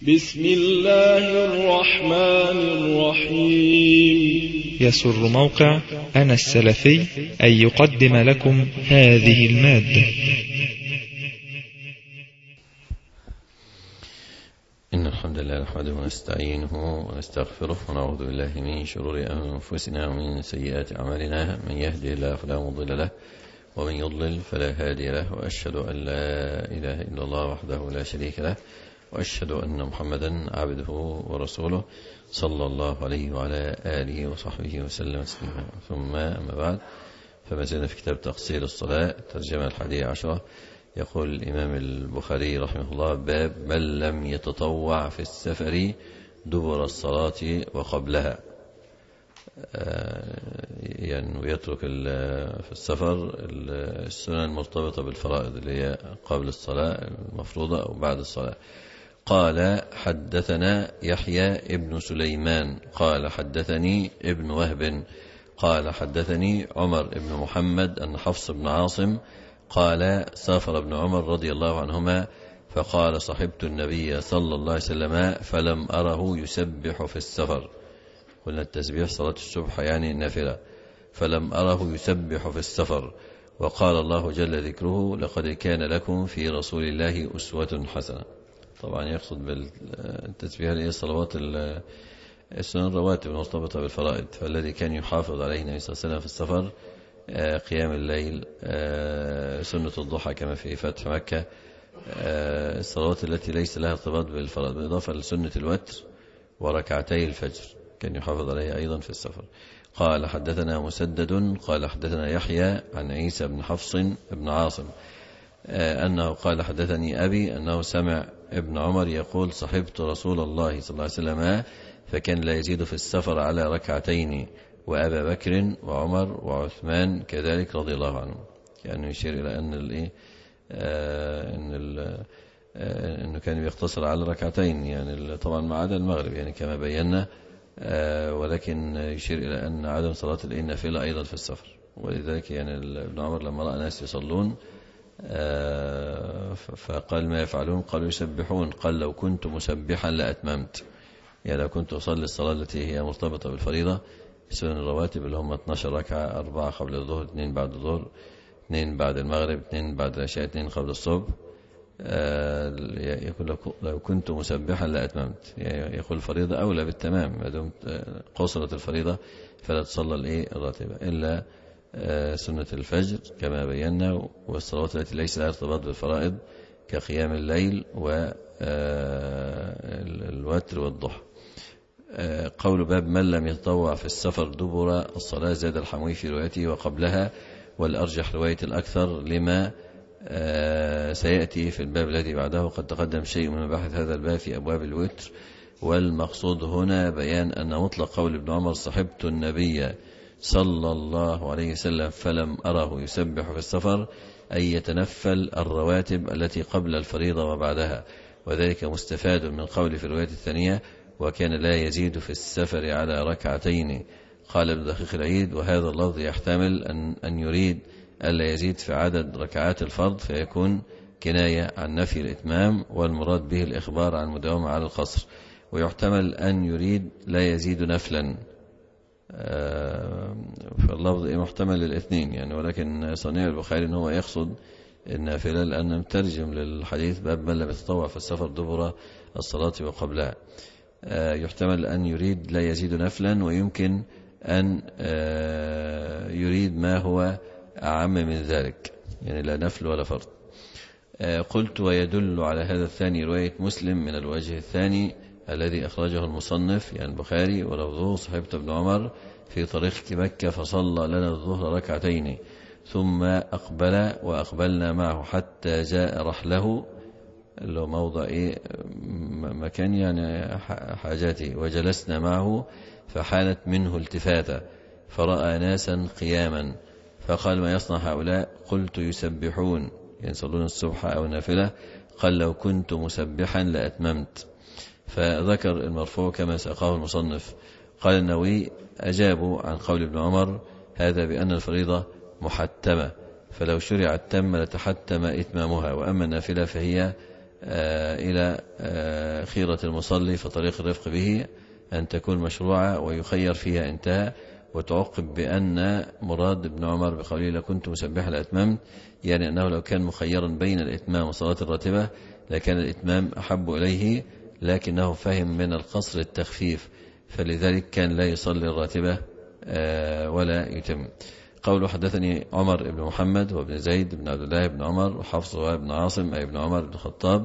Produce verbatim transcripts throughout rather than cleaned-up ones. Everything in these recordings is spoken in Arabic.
بسم الله الرحمن الرحيم. يسر موقع أنا السلفي أن يقدم لكم هذه المادة. إن الحمد لله نحمده ونستعينه ونستغفره ونعوذ بالله من شرور أنفسنا ومن سيئات أعمالنا. من يهده الله فلا مضل له ومن يضلل فلا هادي له، وأشهد أن لا إله إلا الله وحده لا شريك له، وأشهد أن محمدا عبده ورسوله صلى الله عليه وعلى آله وصحبه وسلم تسليما. ثم أما بعد، فما زلنا في كتاب تقصير الصلاة ترجمة الحادية عشرة. يقول الإمام البخاري رحمه الله: باب من لم يتطوع في السفر دبر الصلاة وقبلها. يعني يترك في السفر السنن المرتبطة بالفرائض اللي هي قبل الصلاة المفروضة أو بعد الصلاة. قال: حدثنا يحيى ابن سليمان قال حدثني ابن وهب قال حدثني عمر ابن محمد أن حفص بن عاصم قال: سافر ابن عمر رضي الله عنهما فقال: صحبت النبي صلى الله عليه وسلم فلم أره يسبح في السفر. قلنا التسبيح صلاة الصبح يعني النافلة. فلم أره يسبح في السفر. وقال الله جل ذكره: لقد كان لكم في رسول الله أسوة حسنة. طبعا يقصد بالتسبيح هي صلوات السنن الرواتب المرتبطة بالفرائض. فالذي كان يحافظ عليه النبي صلى الله عليه وسلم في السفر قيام الليل، سنة الضحى كما في فتح مكة، الصلوات التي ليس لها ارتباط بالفرائض، بالإضافة لسنة الوتر وركعتي الفجر كان يحافظ عليها أيضا في السفر. قال: حدثنا مسدد قال حدثنا يحيى عن عيسى بن حفص بن عاصم أنه قال: حدثني أبي أنه سمع ابن عمر يقول: صحبت رسول الله صلى الله عليه وسلم فكان لا يزيد في السفر على ركعتين، وأبا بكر وعمر وعثمان كذلك رضي الله عنهم. يعني يشير إلى أن الإيه آه إن آه إنه كان يقتصر على ركعتين، يعني طبعا ما عدا المغرب يعني كما بينا، آه ولكن يشير إلى أن عدم صلاة النافلة أيضا في السفر. ولذلك يعني ابن عمر لما رأى ناس يصلون آه فقال: ما يفعلون؟ قالوا: يسبحون. قال: لو كنت مسبحا لأتممت. يعني لو كنت أصلي الصلاة التي هي مرتبطة بالفريضة سنن الرواتب اللي هم اثناشر ركعة، أربعة قبل الظهر، اثنين بعد الظهر، اثنين بعد المغرب، اثنين بعد العشاء، اثنين قبل الصبح، آه يقول: لو كنت مسبحا لأتممت. يعني يقول الفريضة أولى بالتمام، ما دمت قصرت الفريضة فلا تصلى الإيه الراتبة إلا آه سنة الفجر كما بينا، والصلوات التي ليس لها ارتباط بالفرائض كقيام الليل والوتر والضحى. قول: باب من لم يتطوع في السفر دبر الصلاة. زاد الحموي في روايته وقبلها، والأرجح رواية الأكثر لما سيأتي في الباب الذي بعده. قد تقدم شيء من مباحث هذا الباب في أبواب الوتر، والمقصود هنا بيان أن مطلق قول ابن عمر: صحبت النبي صلى الله عليه وسلم فلم أره يسبح في السفر، أي يتنفل الرواتب التي قبل الفريضة وبعدها. وذلك مستفاد من قول في الرواية الثانية: وكان لا يزيد في السفر على ركعتين. قال ابن دقيق العيد: وهذا اللفظ يحتمل أن, أن يريد ألا يزيد في عدد ركعات الفرض، فيكون كناية عن نفي الإتمام، والمراد به الإخبار عن المداومة على القصر. ويحتمل أن يريد لا يزيد نفلا، فاللفظ محتمل للاثنين يعني، ولكن صنيع البخاري أنه يقصد النافلة، لأنه مترجم للحديث باب من لم يتطوع في السفر دبر الصلاة وقبلها. يحتمل أن يريد لا يزيد نفلا، ويمكن أن يريد ما هو أعم من ذلك، يعني لا نفل ولا فرض. قلت: ويدل على هذا الثاني رواية مسلم من الوجه الثاني الذي أخرجه المصنف يعني البخاري، ولفظه: صحبت ابن عمر في طريق مكة فصلى لنا الظهر ركعتين ثم أقبل وأقبلنا معه حتى جاء رحله، اللي هو موضع إيه مكان يعني حاجاتي، وجلسنا معه فحانت منه التفاتة فرأى ناسا قياما فقال: ما يصنع هؤلاء؟ قلت: يسبحون، يصلون الصبح أو نافلة. قال: لو كنت مسبحا لأتممت. فذكر المرفوع كما ساقه المصنف. قال النووي: أجابوا عن قول ابن عمر هذا بأن الفريضة محتمة، فلو شرعت تم لتحتم إتمامها، وأما النافلة فهي إلى خيرة المصلي فطريق الرفق به أن تكون مشروعة ويخير فيها انتهى، وتعقب بأن مراد ابن عمر بقوله لكنت مسبحا لأتممت، يعني أنه لو كان مخيرا بين الإتمام والصلاة الراتبة لكان الإتمام أحب إليه، لكنه فهم من القصر التخفيف فلذلك كان لا يصلي الراتبة ولا يتم. قوله حدثني عمر بن محمد وابن زيد بن عبد الله بن عمر وحفص وابن عاصم أي ابن عمر بن الخطاب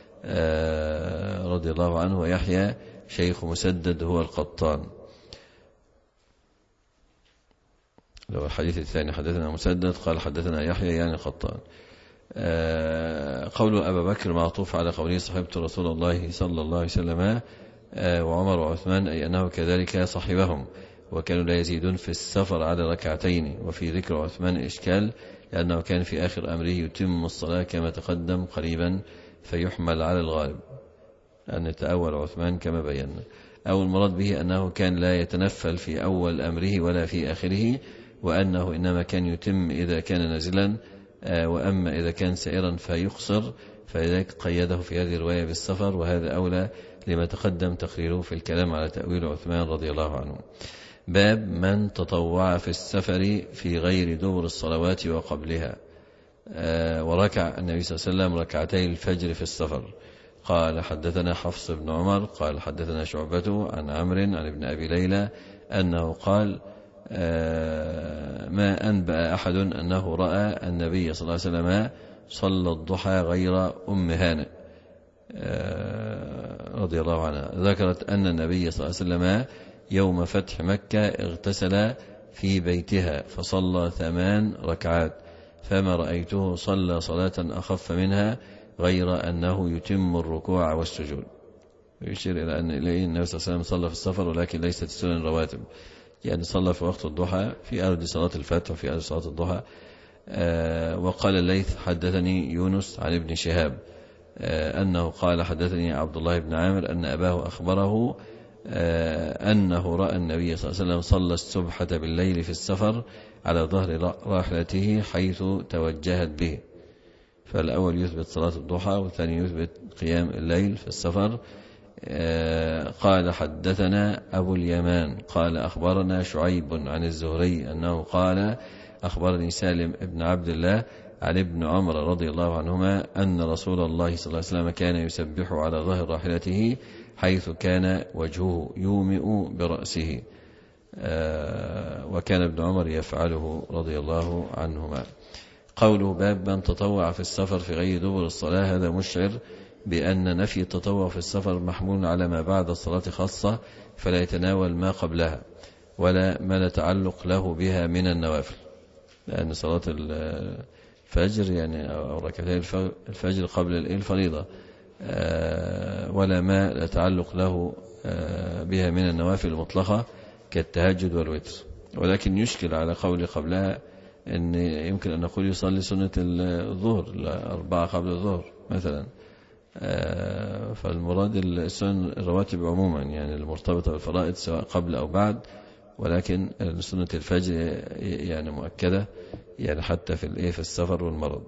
رضي الله عنه، ويحيى شيخ مسدد هو القطان. لو الحديث الثاني حدثنا مسدد قال حدثنا يحيى يعني القطان. قول أبا بكر معطوف على قوله صحبت رسول الله صلى الله عليه وسلم وعمر وعثمان، أي أنه كذلك صحبهم وكانوا لا يزيدون في السفر على ركعتين. وفي ذكر عثمان إشكال لأنه كان في آخر أمره يتم الصلاة كما تقدم قريبا فيحمل على الغالب أن يتأول عثمان كما بينا، أو المراد به أنه كان لا يتنفل في أول أمره ولا في آخره، وأنه إنما كان يتم إذا كان نازلا، وأما إذا كان سائرا فيقصر، فلذلك قيده في هذه الرواية بالسفر، وهذا أولى لما تقدم تقريره في الكلام على تأويل عثمان رضي الله عنه. باب من تطوع في السفر في غير دبر الصلوات وقبلها. وركع النبي صلى الله عليه وسلم ركعتي الفجر في السفر. قال حدثنا حفص بن عمر قال حدثنا شعبة عن عمرو عن ابن أبي ليلى أنه قال ما أنبأ أحد أنه رأى النبي صلى الله عليه وسلم صلى الضحى غير أم هانئ رضي الله عنها. ذكرت أن النبي صلى الله عليه وسلم يوم فتح مكة اغتسل في بيتها فصلى ثمان ركعات، فما رأيته صلى صلاة أخف منها غير أنه يتم الركوع والسجود. يشير إلى أن إليه النبي صلى الله عليه وسلم صلى في السفر ولكن ليست السنن رواتب، يعني صلى في وقت الضحى في أرض صلاة الفتح وفي أرض صلاة الضحى. آه وقال الليث حدثني يونس عن ابن شهاب آه أنه قال حدثني عبد الله بن عامر أن أباه أخبره آه أنه رأى النبي صلى الله عليه وسلم صلى السبحة بالليل في السفر على ظهر راحلته حيث توجهت به. فالأول يثبت صلاة الضحى والثاني يثبت قيام الليل في السفر. آه قال حدثنا أبو اليمان قال أخبرنا شعيب عن الزهري أنه قال أخبرني سالم ابن عبد الله عن ابن عمر رضي الله عنهما أن رسول الله صلى الله عليه وسلم كان يسبح على ظهر راحلته حيث كان وجهه يومئ برأسه، آه وكان ابن عمر يفعله رضي الله عنهما. قوله باب من تطوع في السفر في غير دبر الصلاة، هذا مشعر بأن نفي التطوع في السفر محمول على ما بعد الصلاة خاصة، فلا يتناول ما قبلها ولا ما لا تعلق له بها من النوافل، لأن صلاة الفجر يعني أو ركعتي الفجر قبل الفريضة ولا ما لا تعلق له بها من النوافل المطلقة كالتهجد والوتر. ولكن يشكل على قول قبلها أن يمكن أن نقول يصلي سنة الظهر الأربعة قبل الظهر مثلا، فالمراد السنن الرواتب عموما يعني المرتبطة بالفرائض سواء قبل أو بعد، ولكن سنة الفجر يعني مؤكدة يعني حتى في في السفر والمرض.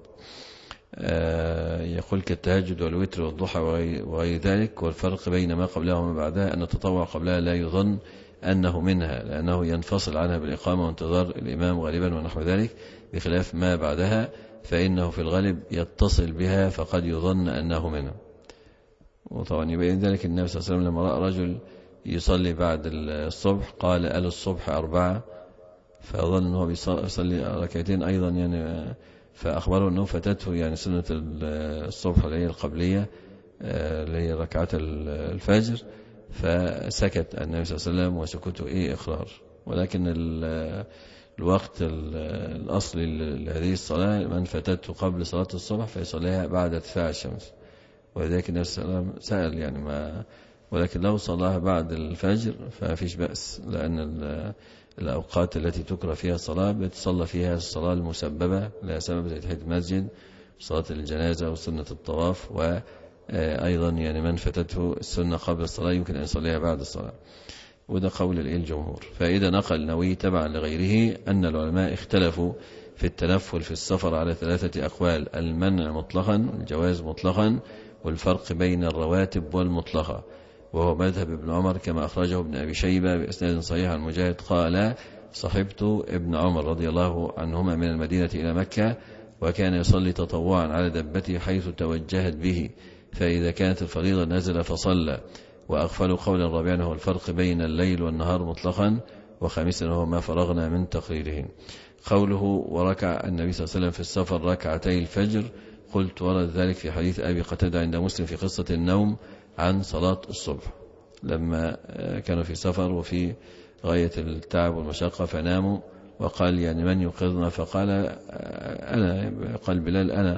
يقول كالتهجد والوتر والضحى وغير ذلك. والفرق بين ما قبلها وما بعدها أن التطوع قبلها لا يظن أنه منها لأنه ينفصل عنها بالإقامة وانتظار الإمام غالبا ونحو ذلك، بخلاف ما بعدها فإنه في الغالب يتصل بها فقد يظن أنه منها. وطبعا يبين ذلك النبي صلى الله عليه وسلم لما رأى رجل يصلي بعد الصبح قال أل الصبح أربعة، فأظن أنه بيصلي ركعتين أيضا يعني، فأخبره أنه فتته يعني سنة الصبح اللي هي القبلية اللي هي ركعات الفجر، فسكت النبي صلى الله عليه وسلم وسكته إيه إقرار. ولكن الوقت الأصلي لهذه الصلاة من فتته قبل صلاة الصبح فيصليها بعد ارتفاع الشمس، ولذلك النبي صلى الله عليه وسلم سأل يعني ما، ولكن لو صلاها بعد الفجر ففيش بأس، لأن الأوقات التي تكره فيها الصلاة بتصلى فيها الصلاة المسببة لها سبب زي تحية المسجد، صلاة الجنازة وسنة الطواف، وأيضا يعني من فتته السنة قبل الصلاة يمكن أن يصليها بعد الصلاة. وده قول الجمهور. فإذا نقل نووي تبعا لغيره أن العلماء اختلفوا في التنفل في السفر على ثلاثة أقوال: المنع مطلقا، الجواز مطلقا، والفرق بين الرواتب والمطلقة، وهو مذهب ابن عمر كما أخرجه ابن أبي شيبة بإسناد صحيح عن مجاهد قال: صحبت ابن عمر رضي الله عنهما من المدينة إلى مكة، وكان يصلي تطوعا على دبته حيث توجهت به، فإذا كانت الفريضة نزل فصلى. وأغفل قولا رابعا هو الفرق بين الليل والنهار مطلقا، وخامسا هو ما فرغنا من تقريره. قوله: وركع النبي صلى الله عليه وسلم في السفر ركعتي الفجر، قلت: ورد ذلك في حديث أبي قتادة عند مسلم في قصة النوم عن صلاة الصبح، لما كانوا في سفر وفي غاية التعب والمشقة فناموا، وقال: يعني من يوقظنا؟ فقال: أنا. قال بلال: أنا.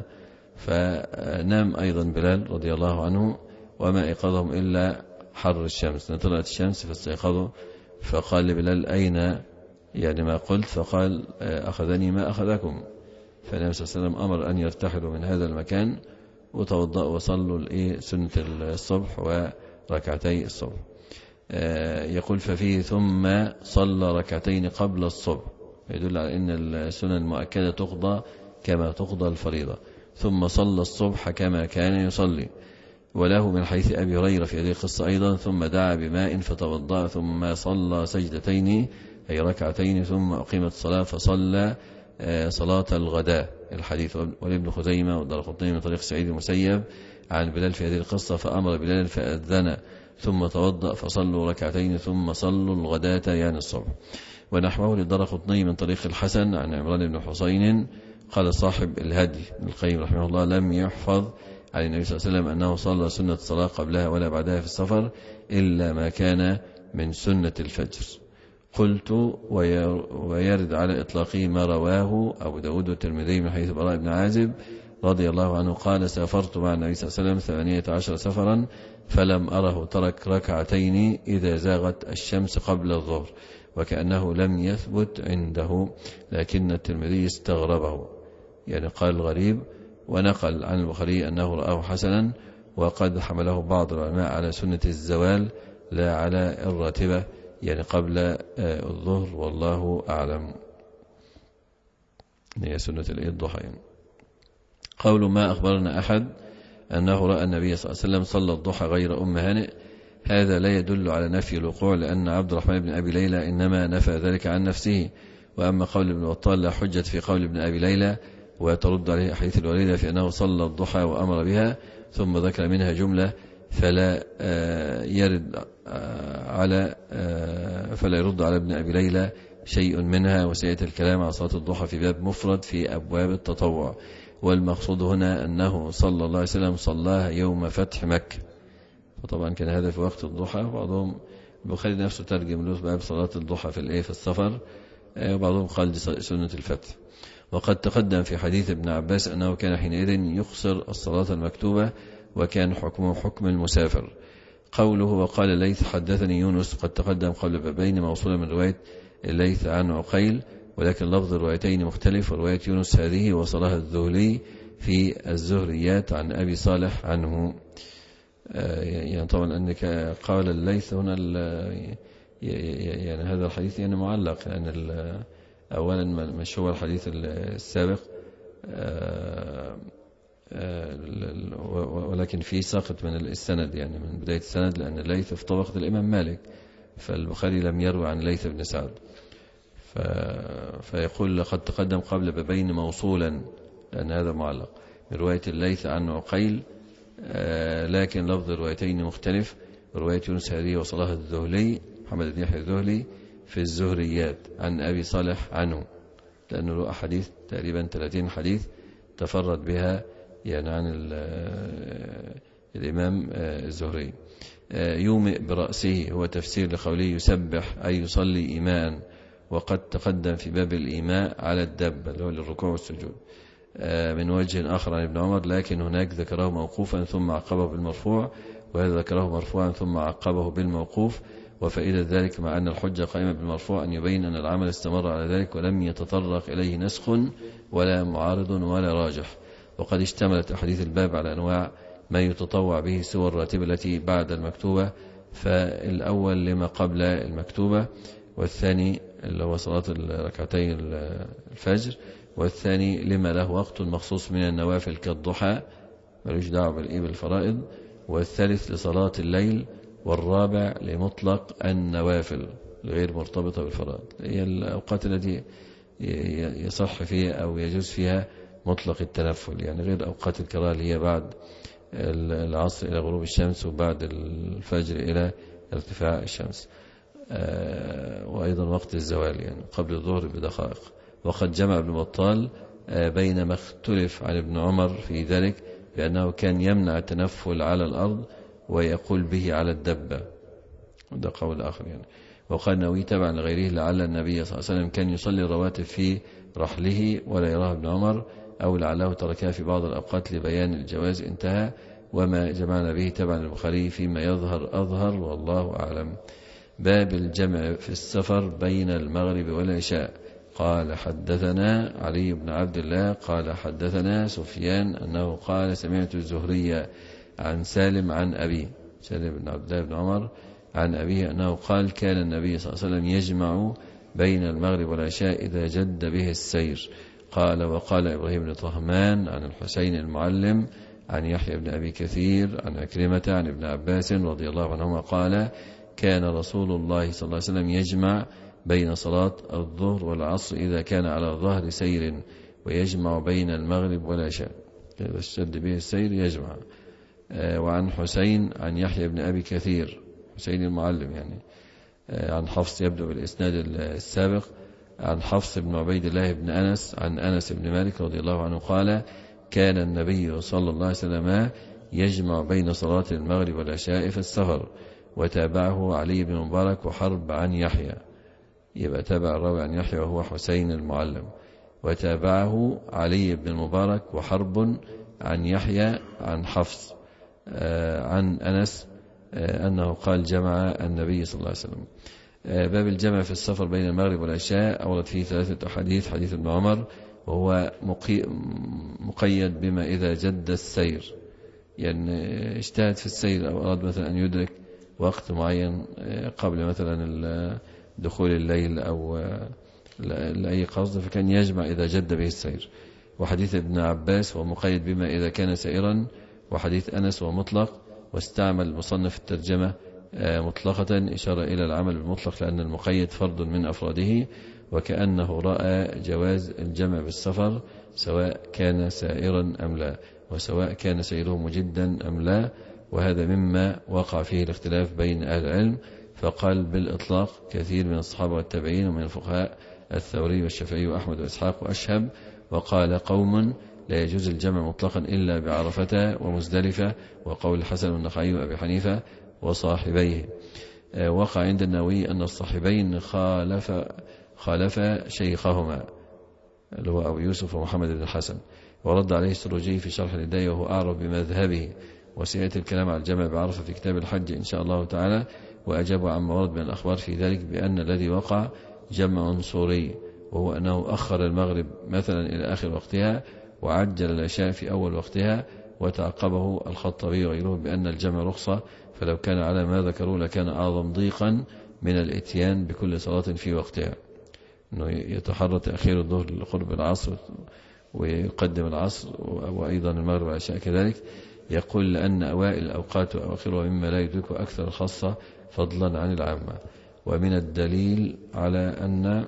فنام أيضا بلال رضي الله عنه، وما أيقظهم إلا حر الشمس، طلعت الشمس فاستيقظوا. فقال لبلال: أين يعني ما قلت؟ فقال: أخذني ما أخذكم. فالنبي صلى الله عليه وسلم أمر أن يرتحلوا من هذا المكان وتوضأوا وصلوا سنة الصبح وركعتي الصبح. يقول: ففيه ثم صلى ركعتين قبل الصبح، يدل على أن السنن المؤكدة تقضى كما تقضى الفريضة. ثم صلى الصبح كما كان يصلي. وله من حديث أبي هريرة في هذه القصة أيضا: ثم دعا بماء فتوضأ ثم صلى سجدتين أي ركعتين ثم أقيمت الصلاة فصلى صلاة الغداء. الحديث ولابن خزيمة والدارقطني من طريق سعيد المسيب عن بلال في هذه القصة: فأمر بلال فأذن ثم توضأ فصلوا ركعتين ثم صلوا الغداة يعني الصبح. ونحوه للدارقطني من طريق الحسن عن عمران بن حسين قال صاحب الهدي ابن القيم رحمه الله: لم يحفظ عن النبي صلى الله عليه وسلم أنه صلى سنة الصلاة قبلها ولا بعدها في السفر إلا ما كان من سنة الفجر. قلت: ويرد على إطلاقه ما رواه أبو داود والترمذي من حديث براء بن عازب رضي الله عنه قال: سافرت مع النبي صلى الله عليه وسلم ثمانية عشر سفرا فلم أره ترك ركعتين إذا زاغت الشمس قبل الظهر، وكأنه لم يثبت عنده، لكن الترمذي استغربه، يعني قال غريب، ونقل عن البخاري أنه رآه حسنا، وقد حمله بعض العلماء على سنة الزوال لا على الراتبة، يعني قبل الظهر، والله أعلم. هي سنة الضحى. قول: ما أخبرنا أحد أنه رأى النبي صلى الله عليه وسلم صلى الضحى غير أم هانئ، هذا لا يدل على نفي الوقوع، لأن عبد الرحمن بن أبي ليلى إنما نفى ذلك عن نفسه. وأما قول ابن بطال لا حجة في قول ابن أبي ليلى، وترد عليه أحاديث الوالدة في أنه صلى الضحى وأمر بها ثم ذكر منها جملة، فلا يرد على فلا يرد على ابن أبي ليلى شيء منها. وسيأتي الكلام على صلاة الضحى في باب مفرد في أبواب التطوع، والمقصود هنا أنه صلى الله عليه وسلم صلاها يوم فتح مكة، فطبعا كان هذا في وقت الضحى. وبعضهم البخاري نفسه ترجم له باب صلاة الضحى في الايه في السفر، وبعضهم قال سنة الفتح. وقد تقدم في حديث ابن عباس أنه كان حينئذ يقصر الصلاة المكتوبة، وكان حكمه حكم المسافر. قوله: وقال الليث حدثني يونس، قد تقدم قبل بابين موصولا من رواية الليث عن عقيل، ولكن لفظ الروايتين مختلف، ورواية يونس هذه وصلها الذهلي في الزهريات عن أبي صالح عنه. يعني طبعا أنك قال الليث هنا يعني هذا الحديث يعني معلق، لأن يعني أولا مش هو الحديث السابق، ولكن في ساقط من السند، يعني من بداية السند، لأن الليث في طبقة الإمام مالك، فالبخاري لم يروي عن الليث بن سعد، فيقول لقد تقدم قبل بابين موصولا، لأن هذا معلق من رواية الليث عن عقيل، لكن لفظ الروايتين مختلف. رواية يونس هذه وصلها الذهلي محمد بن يحيى الذهلي في الزهريات عن أبي صالح عنه، لأنه له أحاديث تقريبا ثلاثين حديث تفرد بها يعني عن الإمام الزهري. يومئ برأسه هو تفسير لقوله يسبح أي يصلي إيماء، وقد تقدم في باب الإيماء على الدب اللي هو للركوع والسجود من وجه آخر عن ابن عمر، لكن هناك ذكره موقوفا ثم عقبه بالمرفوع، وهذا ذكره مرفوعا ثم عقبه بالموقوف. وفائدة ذلك مع أن الحجة قائمة بالمرفوع أن يبين أن العمل استمر على ذلك ولم يتطرق إليه نسخ ولا معارض ولا راجح. وقد اشتملت أحاديث الباب على أنواع ما يتطوع به سوى الراتبة التي بعد المكتوبة، فالأول لما قبل المكتوبة، والثاني اللي هو صلاة ركعتي الفجر، والثاني لما له وقت مخصوص من النوافل كالضحى ملوش دعوة بالإيه بالفرائض. والثالث لصلاة الليل. والرابع لمطلق النوافل غير مرتبطة بالفرائض، هي الأوقات التي يصح فيها أو يجوز فيها مطلق التنفل، يعني غير أوقات الكراهة اللي هي بعد العصر إلى غروب الشمس وبعد الفجر إلى ارتفاع الشمس، وأيضا وقت الزوال يعني قبل الظهر بدقائق. وقد جمع ابن بطال بين ما اختلف عن ابن عمر في ذلك بأنه كان يمنع التنفل على الأرض ويقول به على الدبة، وده قول آخر يعني. وقال نووي تبعا لغيره لعل النبي صلى الله عليه وسلم كان يصلي الرواتب في رحله ولا يراه ابن عمر، أو لعله تركها في بعض الأوقات لبيان الجواز. انتهى. وما جمعنا به تبعا البخاري فيما يظهر أظهر والله أعلم. باب الجمع في السفر بين المغرب والعشاء. قال حدثنا علي بن عبد الله قال حدثنا سفيان أنه قال سمعت الزهري عن سالم عن أبي سالم بن عبد الله بن عمر عن أبيه أنه قال كان النبي صلى الله عليه وسلم يجمع بين المغرب والعشاء إذا جد به السير. قال وقال إبراهيم بن طهمان عن الحسين المعلم عن يحيى بن أبي كثير عن عكرمة عن ابن عباس رضي الله عنهما قال كان رسول الله صلى الله عليه وسلم يجمع بين صلاة الظهر والعصر إذا كان على ظهر سير، ويجمع بين المغرب والعشاء إذا اشتد به السير يجمع. وعن حسين عن يحيى بن أبي كثير حسين المعلم يعني عن حفص يبدأ بالإسناد السابق عن حفص بن عبيد الله بن أنس عن أنس بن مالك رضي الله عنه قال كان النبي صلى الله عليه وسلم يجمع بين صلاة المغرب والعشاء في السفر. وتابعه علي بن مبارك وحرب عن يحيى، يبقى تابع الراوي عن يحيى وهو حسين المعلم. وتابعه علي بن المبارك وحرب عن يحيى عن حفص عن أنس أنه قال جمع النبي صلى الله عليه وسلم. باب الجمع في السفر بين المغرب والعشاء أورد فيه ثلاثة أحاديث. حديث ابن عمر وهو مقيد بما إذا جد السير، يعني اجتهد في السير أو أراد مثلا أن يدرك وقت معين قبل مثلا دخول الليل أو لأي قصد فكان يجمع إذا جد به السير. وحديث ابن عباس ومقيد بما إذا كان سائرا. وحديث أنس ومطلق. واستعمل مصنف الترجمة مطلقة إشارة إلى العمل بالمطلق لأن المقيد فرد من أفراده، وكأنه رأى جواز الجمع بالسفر سواء كان سائرا أم لا، وسواء كان سيره مجدا أم لا، وهذا مما وقع فيه الاختلاف بين أهل العلم. فقال بالإطلاق كثير من الصحابة والتابعين ومن الفقهاء الثوري والشافعي وأحمد وإسحاق وأشهب. وقال قوم لا يجوز الجمع مطلقا إلا بعرفة ومزدلفة، وقول الحسن والنخعي وأبي حنيفة وصاحبيه. وقع عند النووي أن الصاحبين خالف خالف شيخهما اللي هو أبو يوسف ومحمد بن الحسن، ورد عليه السروجي في شرح الهداية وهو أعرف بمذهبه. وسيأتي الكلام على الجمع بعرفة في كتاب الحج إن شاء الله تعالى. وأجاب عما ورد من الأخبار في ذلك بأن الذي وقع جمع صوري، وهو أنه أخر المغرب مثلا إلى آخر وقتها وعجل العشاء في أول وقتها. وتعقبه الخطبي وغيره بأن الجمع رخصة، فلو كان على ما ذكروا لكان أعظم ضيقا من الاتيان بكل صلاة في وقتها، أنه يتحرى تأخير الظهر لقرب العصر ويقدم العصر وأيضا المغرب والعشاء كذلك. يقول لأن أوائل الأوقات وأواخرها مما لا يدرك أكثر الخاصة فضلا عن العامة. ومن الدليل على أن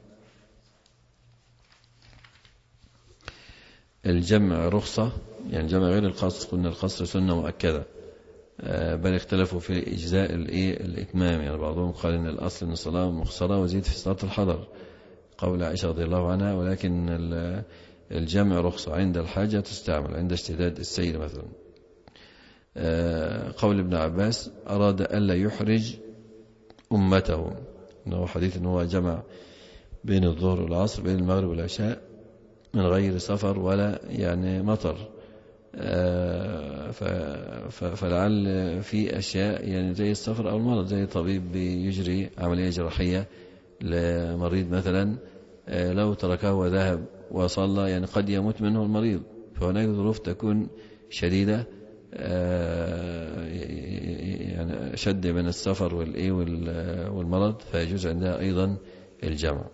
الجمع رخصة، يعني جمع غير القصر، قلنا القصر سنة مؤكدة، بل اختلفوا في إجزاء الإتمام، يعني بعضهم قال إن الأصل أن الصلاة مخصرة وزيد في صلاة الحضر قول عائشة رضي الله عنها، ولكن الجمع رخصة عند الحاجة تستعمل عند اشتداد السير مثلا. قول ابن عباس أراد ألا يحرج أمته، إنه حديث أنه جمع بين الظهر والعصر بين المغرب والعشاء من غير سفر ولا يعني مطر، فلعل في أشياء يعني زي السفر أو المرض، زي طبيب بيجري عملية جراحية لمريض مثلا لو تركه وذهب وصلى يعني قد يموت منه المريض، فهناك ظروف تكون شديدة يعني شد من السفر والإيه والمرض، فيجوز عندها أيضا الجمع.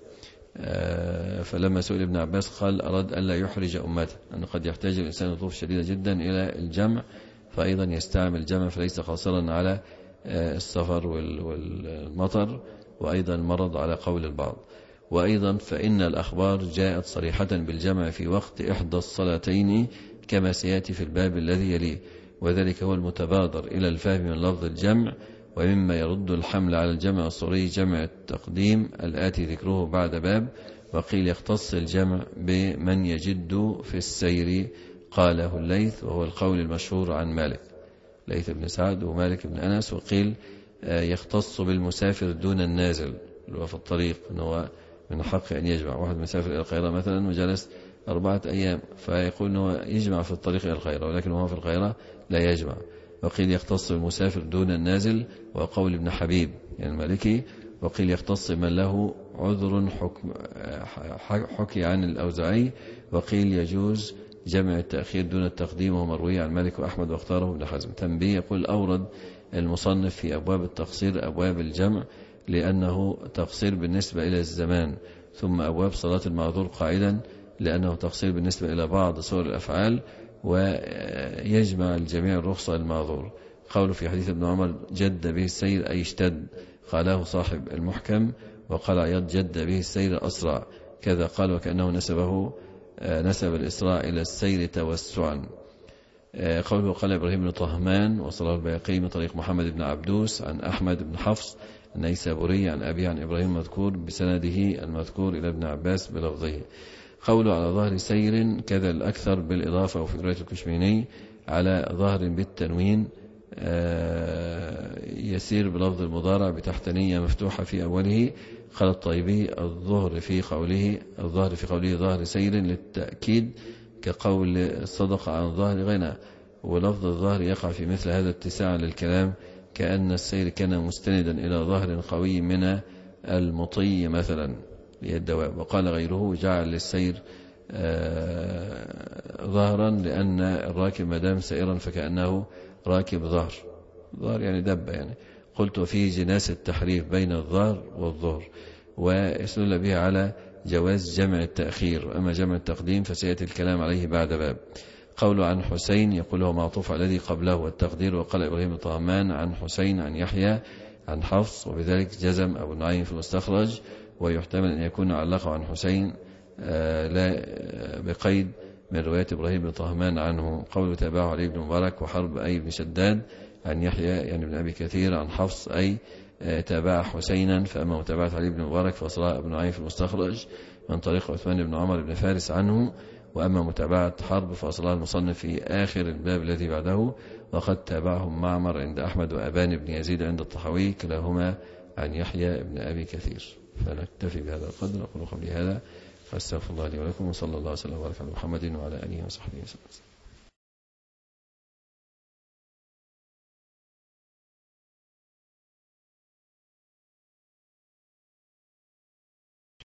فلما سئل ابن عباس قال أراد ألا يحرج أمته، أن قد يحتاج الإنسان ظروف شديدة جدا إلى الجمع، فأيضا يستعمل الجمع، فليس قاصرا على السفر والمطر، وأيضا المرض على قول البعض. وأيضا فإن الأخبار جاءت صريحة بالجمع في وقت إحدى الصلاتين كما سيأتي في الباب الذي يليه، وذلك هو المتبادر إلى الفهم من لفظ الجمع. ومما يرد الحمل على الجمع الصوري جمع التقديم الآتي ذكره بعد باب. وقيل يختص الجمع بمن يجد في السير، قاله الليث، وهو القول المشهور عن مالك، ليث بن سعد ومالك بن أنس. وقيل يختص بالمسافر دون النازل، اللي هو في الطريق، أنه من حق أن يجمع. واحد مسافر إلى القاهرة مثلا وجلس أربعة أيام، فيقول أنه يجمع في الطريق إلى القاهرة، ولكن هو في القاهرة لا يجمع. وقيل يختص بالمسافر دون النازل، وقول ابن حبيب يعني المالكي. وقيل يختص من له عذر حكم حكي عن الأوزاعي. وقيل يجوز جمع التأخير دون التقديم، وهو مروي عن مالك وأحمد واختاره ابن حزم. تنبيه، يقول أورد المصنف في أبواب التقصير أبواب الجمع لأنه تقصير بالنسبة إلى الزمان، ثم أبواب صلاة المعذور قاعدا لأنه تقصير بالنسبة إلى بعض صور الأفعال، ويجمع الجميع الرخصة المعذور. قوله في حديث ابن عمر جد به السير أي اشتد، قاله صاحب المحكم. وقال عياض جد به السير أسرع، كذا قال وكأنه نسبه نسب الإسراع إلى السير توسعا. قوله قال إبراهيم بن طهمان وصله البيهقي من طريق محمد بن عبدوس عن أحمد بن حفص النيسابوري عن أبي عن إبراهيم المذكور بسنده المذكور إلى ابن عباس بلفظه. قوله على ظهر سير كذا الأكثر بالإضافة، وفي رواية الكشميني على ظهر بالتنوين يسير بلفظ المضارع بتحتانية مفتوحة في أوله. قال الطيبي الظهر في قوله الظهر في قوله ظهر سير للتأكيد كقول الصدق عن ظهر غنى، ولفظ الظهر يقع في مثل هذا اتساعا للكلام، كأن السير كان مستندا إلى ظهر قوي من المطي مثلا للدواب. وقال غيره جعل للسير ظهرا لأن الراكب مدام سائرا فكأنه راكب ظهر، ظهر يعني دبة يعني. قلت وفيه جناس التحريف بين الظهر والظهر، ويسأل به على جواز جمع التأخير، أما جمع التقديم فسيأتي الكلام عليه بعد باب. قوله عن حسين يقول هو معطوف على الذي قبله والتقدير. وقال إبراهيم الطهمان عن حسين عن يحيى عن حفص، وبذلك جزم أبو نعيم في المستخرج، ويحتمل أن يكون علقه عن حسين لا بقيد من رواية إبراهيم بن طهمان عنه. قوله تابعه علي بن مبارك وحرب أي بن شداد عن يحيى يعني بن أبي كثير عن حفص أي تابع حسينا. فأما متابعة علي بن مبارك فأصلها ابن نعيم في المستخرج من طريق عثمان بن عمر بن فارس عنه، وأما متابعة حرب فأصلها المصنف في آخر الباب الذي بعده. وقد تابعهم معمر عند أحمد وأبان بن يزيد عند الطحاوي كلاهما عن يحيى بن أبي كثير. فنكتفي بهذا القدر. أقول قولي هذا فاستغفر الله لي ولكم، وصلى الله وسلم وبارك على محمد وعلى آله وصحبه وسلم.